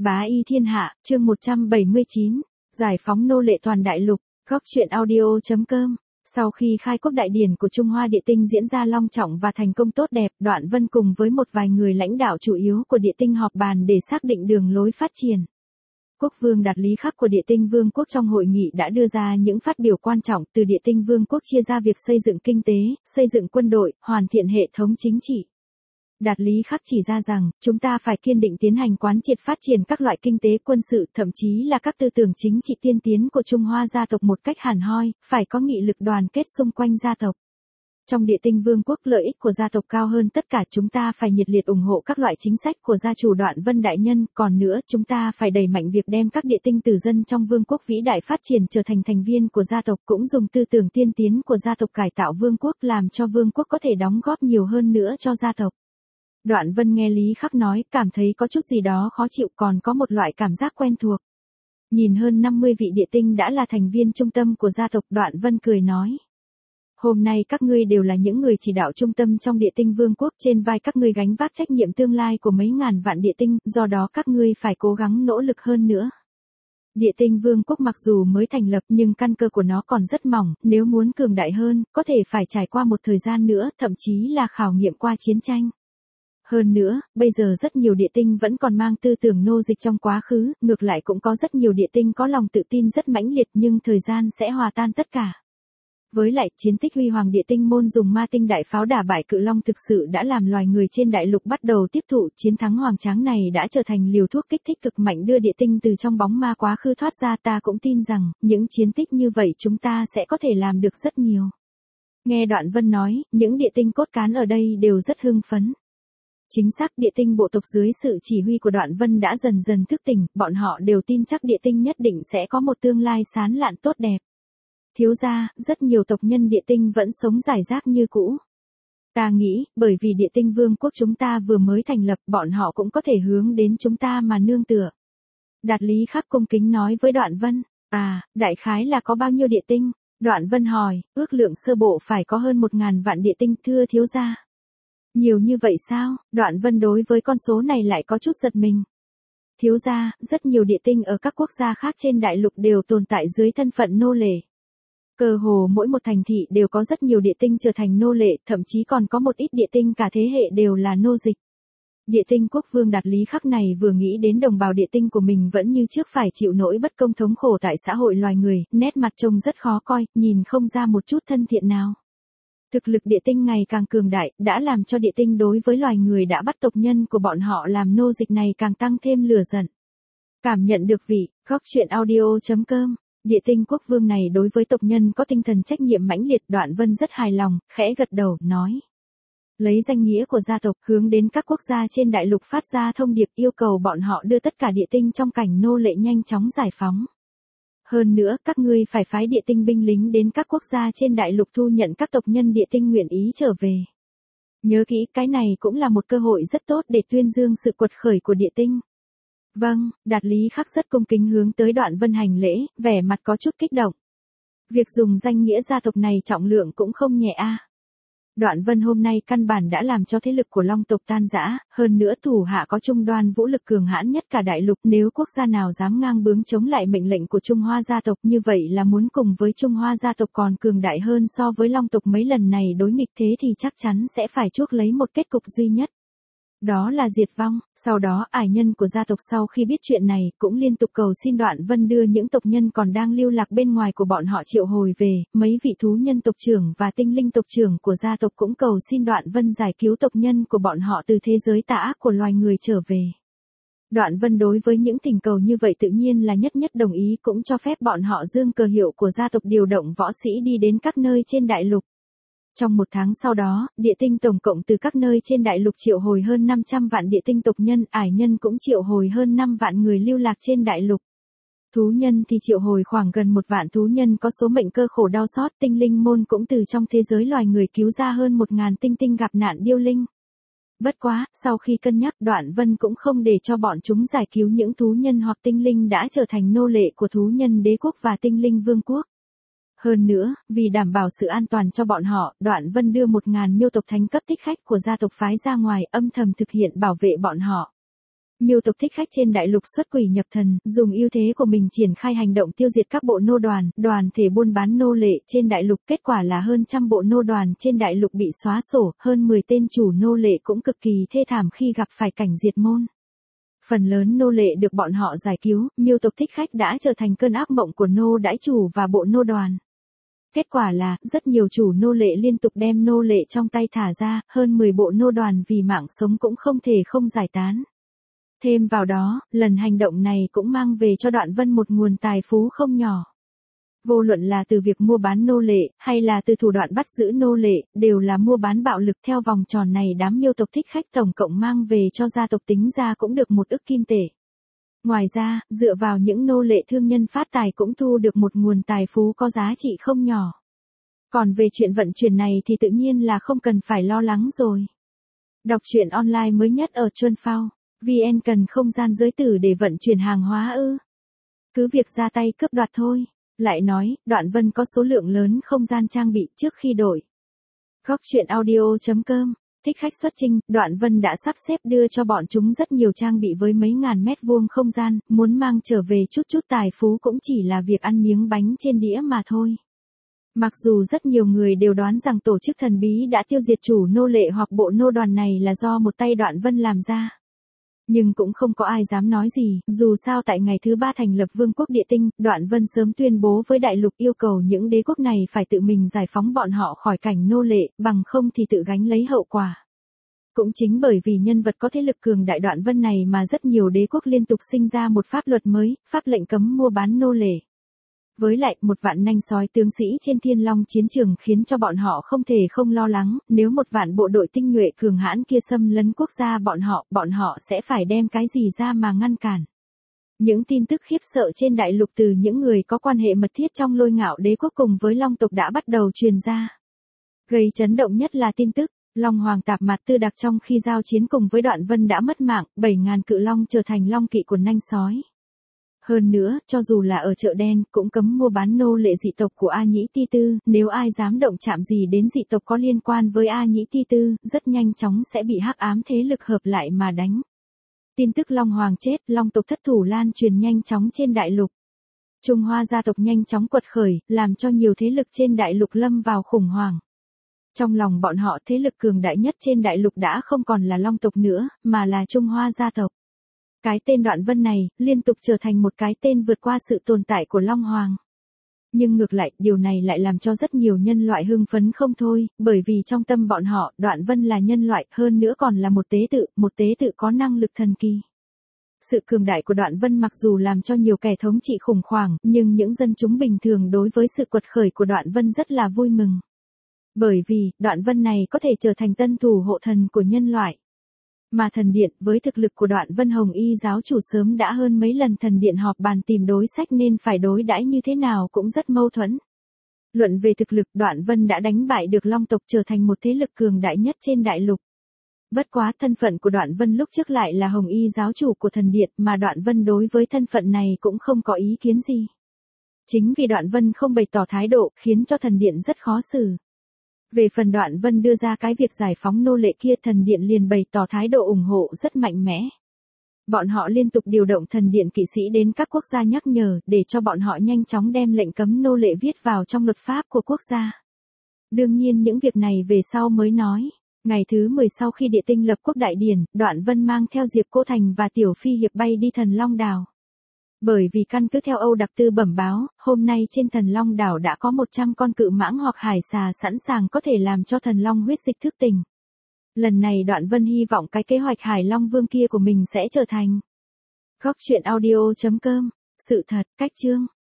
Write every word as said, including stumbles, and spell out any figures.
Bá y thiên hạ, chương một trăm bảy mươi chín, giải phóng nô lệ toàn đại lục, góc truyện audio chấm com. Sau khi khai quốc đại điển của Trung Hoa Địa Tinh diễn ra long trọng và thành công tốt đẹp, Đoạn Vân cùng với một vài người lãnh đạo chủ yếu của Địa Tinh họp bàn để xác định đường lối phát triển. Quốc vương Đạt Lý Khắc của Địa Tinh Vương quốc trong hội nghị đã đưa ra những phát biểu quan trọng, từ Địa Tinh Vương quốc chia ra việc xây dựng kinh tế, xây dựng quân đội, hoàn thiện hệ thống chính trị. Đạt Lý Khắc chỉ ra rằng, chúng ta phải kiên định tiến hành quán triệt phát triển các loại kinh tế quân sự, thậm chí là các tư tưởng chính trị tiên tiến của Trung Hoa gia tộc một cách hẳn hoi, phải có nghị lực đoàn kết xung quanh gia tộc. Trong Địa Tinh Vương quốc, lợi ích của gia tộc cao hơn tất cả, chúng ta phải nhiệt liệt ủng hộ các loại chính sách của gia chủ Đoạn Vân đại nhân, còn nữa, chúng ta phải đẩy mạnh việc đem các địa tinh tử dân trong vương quốc vĩ đại phát triển trở thành thành viên của gia tộc, cũng dùng tư tưởng tiên tiến của gia tộc cải tạo vương quốc, làm cho vương quốc có thể đóng góp nhiều hơn nữa cho gia tộc. Đoạn Vân nghe Lý Khắc nói, cảm thấy có chút gì đó khó chịu, còn có một loại cảm giác quen thuộc. Nhìn hơn năm mươi vị địa tinh đã là thành viên trung tâm của gia tộc, Đoạn Vân cười nói. Hôm nay các ngươi đều là những người chỉ đạo trung tâm trong Địa Tinh Vương quốc, trên vai các ngươi gánh vác trách nhiệm tương lai của mấy ngàn vạn địa tinh, do đó các ngươi phải cố gắng nỗ lực hơn nữa. Địa Tinh Vương quốc mặc dù mới thành lập nhưng căn cơ của nó còn rất mỏng, nếu muốn cường đại hơn, có thể phải trải qua một thời gian nữa, thậm chí là khảo nghiệm qua chiến tranh. Hơn nữa, bây giờ rất nhiều địa tinh vẫn còn mang tư tưởng nô dịch trong quá khứ, ngược lại cũng có rất nhiều địa tinh có lòng tự tin rất mãnh liệt, nhưng thời gian sẽ hòa tan tất cả. Với lại, chiến tích huy hoàng địa tinh môn dùng ma tinh đại pháo đả bại cự long thực sự đã làm loài người trên đại lục bắt đầu tiếp thụ, chiến thắng hoành tráng này đã trở thành liều thuốc kích thích cực mạnh đưa địa tinh từ trong bóng ma quá khứ thoát ra. Ta cũng tin rằng, những chiến tích như vậy chúng ta sẽ có thể làm được rất nhiều. Nghe Đoạn Vân nói, những địa tinh cốt cán ở đây đều rất hưng phấn. Chính xác, địa tinh bộ tộc dưới sự chỉ huy của Đoạn Vân đã dần dần thức tỉnh, bọn họ đều tin chắc địa tinh nhất định sẽ có một tương lai sáng lạn tốt đẹp. Thiếu gia, rất nhiều tộc nhân địa tinh vẫn sống rải rác như cũ. Ta nghĩ, bởi vì Địa Tinh Vương quốc chúng ta vừa mới thành lập, bọn họ cũng có thể hướng đến chúng ta mà nương tựa. Đạt Lý Khắc cung kính nói với Đoạn Vân. À, đại khái là có bao nhiêu địa tinh? Đoạn Vân hỏi, ước lượng sơ bộ phải có hơn một ngàn vạn địa tinh, thưa thiếu gia. Nhiều như vậy sao? Đoạn Vân đối với con số này lại có chút giật mình. Thiếu gia, rất nhiều địa tinh ở các quốc gia khác trên đại lục đều tồn tại dưới thân phận nô lệ. Cơ hồ mỗi một thành thị đều có rất nhiều địa tinh trở thành nô lệ, thậm chí còn có một ít địa tinh cả thế hệ đều là nô dịch. Địa tinh quốc vương Đạt Lý Khắc này vừa nghĩ đến đồng bào địa tinh của mình vẫn như trước phải chịu nỗi bất công thống khổ tại xã hội loài người, nét mặt trông rất khó coi, nhìn không ra một chút thân thiện nào. Thực lực địa tinh ngày càng cường đại, đã làm cho địa tinh đối với loài người đã bắt tộc nhân của bọn họ làm nô dịch này càng tăng thêm lửa giận. Cảm nhận được vị, góc truyện audio chấm com. Địa tinh quốc vương này đối với tộc nhân có tinh thần trách nhiệm mãnh liệt. Đoạn Vân rất hài lòng, khẽ gật đầu, nói. Lấy danh nghĩa của gia tộc, hướng đến các quốc gia trên đại lục phát ra thông điệp yêu cầu bọn họ đưa tất cả địa tinh trong cảnh nô lệ nhanh chóng giải phóng. Hơn nữa, các ngươi phải phái địa tinh binh lính đến các quốc gia trên đại lục thu nhận các tộc nhân địa tinh nguyện ý trở về. Nhớ kỹ, cái này cũng là một cơ hội rất tốt để tuyên dương sự quật khởi của địa tinh. Vâng, Đạt Lý Khắc rất cung kính hướng tới Đoạn Vân hành lễ, vẻ mặt có chút kích động. Việc dùng danh nghĩa gia tộc này trọng lượng cũng không nhẹ a. Đoạn Vân hôm nay căn bản đã làm cho thế lực của Long tộc tan rã, hơn nữa thủ hạ có trung đoan vũ lực cường hãn nhất cả đại lục, nếu quốc gia nào dám ngang bướng chống lại mệnh lệnh của Trung Hoa gia tộc như vậy là muốn cùng với Trung Hoa gia tộc còn cường đại hơn so với Long tộc mấy lần này đối nghịch, thế thì chắc chắn sẽ phải chuốc lấy một kết cục duy nhất. Đó là diệt vong. Sau đó, ải nhân của gia tộc sau khi biết chuyện này, cũng liên tục cầu xin Đoạn Vân đưa những tộc nhân còn đang lưu lạc bên ngoài của bọn họ triệu hồi về, mấy vị thú nhân tộc trưởng và tinh linh tộc trưởng của gia tộc cũng cầu xin Đoạn Vân giải cứu tộc nhân của bọn họ từ thế giới tà ác của loài người trở về. Đoạn Vân đối với những thỉnh cầu như vậy tự nhiên là nhất nhất đồng ý, cũng cho phép bọn họ dương cờ hiệu của gia tộc điều động võ sĩ đi đến các nơi trên đại lục. Trong một tháng sau đó, địa tinh tổng cộng từ các nơi trên đại lục triệu hồi hơn năm trăm vạn địa tinh tộc nhân, ải nhân cũng triệu hồi hơn năm vạn người lưu lạc trên đại lục. Thú nhân thì triệu hồi khoảng gần một vạn thú nhân có số mệnh cơ khổ đau xót, tinh linh môn cũng từ trong thế giới loài người cứu ra hơn một ngàn tinh tinh gặp nạn điêu linh. Bất quá, sau khi cân nhắc, Đoạn Vân cũng không để cho bọn chúng giải cứu những thú nhân hoặc tinh linh đã trở thành nô lệ của thú nhân đế quốc và tinh linh vương quốc. Hơn nữa, vì đảm bảo sự an toàn cho bọn họ, Đoạn Vân đưa một ngàn miêu tộc thánh cấp thích khách của gia tộc phái ra ngoài, âm thầm thực hiện bảo vệ bọn họ. Miêu tộc thích khách trên đại lục xuất quỷ nhập thần, dùng ưu thế của mình triển khai hành động tiêu diệt các bộ nô đoàn, đoàn thể buôn bán nô lệ trên đại lục. Kết quả là hơn trăm bộ nô đoàn trên đại lục bị xóa sổ, hơn mười tên chủ nô lệ cũng cực kỳ thê thảm khi gặp phải cảnh diệt môn. Phần lớn nô lệ được bọn họ giải cứu, miêu tộc thích khách đã trở thành cơn ác mộng của nô đãi chủ và bộ nô đoàn. Kết quả là, rất nhiều chủ nô lệ liên tục đem nô lệ trong tay thả ra, hơn mười bộ nô đoàn vì mạng sống cũng không thể không giải tán. Thêm vào đó, lần hành động này cũng mang về cho Đoạn Vân một nguồn tài phú không nhỏ. Vô luận là từ việc mua bán nô lệ, hay là từ thủ đoạn bắt giữ nô lệ, đều là mua bán bạo lực. Theo vòng tròn này đám miêu tộc thích khách tổng cộng mang về cho gia tộc tính ra cũng được một ức kim tệ. Ngoài ra, dựa vào những nô lệ thương nhân phát tài cũng thu được một nguồn tài phú có giá trị không nhỏ. Còn về chuyện vận chuyển này thì tự nhiên là không cần phải lo lắng rồi. Đọc truyện online mới nhất ở Chuân Phao. vê en cần không gian giới tử để vận chuyển hàng hóa ư? Cứ việc ra tay cướp đoạt thôi. Lại nói, Đoạn Vân có số lượng lớn không gian trang bị trước khi đổi. Góc truyện audio chấm com. Thích khách xuất chinh, Đoạn Vân đã sắp xếp đưa cho bọn chúng rất nhiều trang bị với mấy ngàn mét vuông không gian, muốn mang trở về chút chút tài phú cũng chỉ là việc ăn miếng bánh trên đĩa mà thôi. Mặc dù rất nhiều người đều đoán rằng tổ chức thần bí đã tiêu diệt chủ nô lệ hoặc bộ nô đoàn này là do một tay Đoạn Vân làm ra. Nhưng cũng không có ai dám nói gì, dù sao tại ngày thứ ba thành lập Vương quốc Địa Tinh, Đoạn Vân sớm tuyên bố với đại lục yêu cầu những đế quốc này phải tự mình giải phóng bọn họ khỏi cảnh nô lệ, bằng không thì tự gánh lấy hậu quả. Cũng chính bởi vì nhân vật có thế lực cường đại Đoạn Vân này mà rất nhiều đế quốc liên tục sinh ra một pháp luật mới, pháp lệnh cấm mua bán nô lệ. Với lại, một vạn nanh sói tướng sĩ trên Thiên Long chiến trường khiến cho bọn họ không thể không lo lắng, nếu một vạn bộ đội tinh nhuệ cường hãn kia xâm lấn quốc gia bọn họ, bọn họ sẽ phải đem cái gì ra mà ngăn cản. Những tin tức khiếp sợ trên đại lục từ những người có quan hệ mật thiết trong Lôi Ngạo đế quốc cùng với Long tộc đã bắt đầu truyền ra. Gây chấn động nhất là tin tức, Long Hoàng Tạp Mạt Tư Đặc trong khi giao chiến cùng với Đoạn Vân đã mất mạng, bảy ngàn cự long trở thành long kỵ của nanh sói. Hơn nữa, cho dù là ở chợ đen, cũng cấm mua bán nô lệ dị tộc của A Nhĩ Ti Tư, nếu ai dám động chạm gì đến dị tộc có liên quan với A Nhĩ Ti Tư, rất nhanh chóng sẽ bị hắc ám thế lực hợp lại mà đánh. Tin tức Long Hoàng chết, Long tộc thất thủ lan truyền nhanh chóng trên đại lục. Trung Hoa gia tộc nhanh chóng quật khởi, làm cho nhiều thế lực trên đại lục lâm vào khủng hoảng. Trong lòng bọn họ thế lực cường đại nhất trên đại lục đã không còn là Long tộc nữa, mà là Trung Hoa gia tộc. Cái tên Đoạn Vân này, liên tục trở thành một cái tên vượt qua sự tồn tại của Long Hoàng. Nhưng ngược lại, điều này lại làm cho rất nhiều nhân loại hưng phấn không thôi, bởi vì trong tâm bọn họ, Đoạn Vân là nhân loại, hơn nữa còn là một tế tự, một tế tự có năng lực thần kỳ. Sự cường đại của Đoạn Vân mặc dù làm cho nhiều kẻ thống trị khủng hoảng, nhưng những dân chúng bình thường đối với sự quật khởi của Đoạn Vân rất là vui mừng. Bởi vì, Đoạn Vân này có thể trở thành tân thủ hộ thần của nhân loại. Mà thần điện, với thực lực của Đoạn Vân Hồng Y giáo chủ sớm đã hơn mấy lần thần điện họp bàn tìm đối sách nên phải đối đãi như thế nào cũng rất mâu thuẫn. Luận về thực lực, Đoạn Vân đã đánh bại được Long tộc trở thành một thế lực cường đại nhất trên đại lục. Bất quá thân phận của Đoạn Vân lúc trước lại là Hồng Y giáo chủ của thần điện mà Đoạn Vân đối với thân phận này cũng không có ý kiến gì. Chính vì Đoạn Vân không bày tỏ thái độ khiến cho thần điện rất khó xử. Về phần Đoạn Vân đưa ra cái việc giải phóng nô lệ kia thần điện liền bày tỏ thái độ ủng hộ rất mạnh mẽ. Bọn họ liên tục điều động thần điện kỵ sĩ đến các quốc gia nhắc nhở để cho bọn họ nhanh chóng đem lệnh cấm nô lệ viết vào trong luật pháp của quốc gia. Đương nhiên những việc này về sau mới nói. Ngày thứ mười sau khi Địa Tinh lập quốc đại điển, Đoạn Vân mang theo Diệp Cô Thành và Tiểu Phi Hiệp bay đi Thần Long Đảo. Bởi vì căn cứ theo Âu Đặc Tư bẩm báo, hôm nay trên Thần Long Đảo đã có một trăm con cự mãng hoặc hải xà sẵn sàng có thể làm cho Thần Long huyết dịch thức tỉnh. Lần này Đoạn Vân hy vọng cái kế hoạch Hải Long Vương kia của mình sẽ trở thành. Góc truyện audio chấm com. Sự thật, cách chương.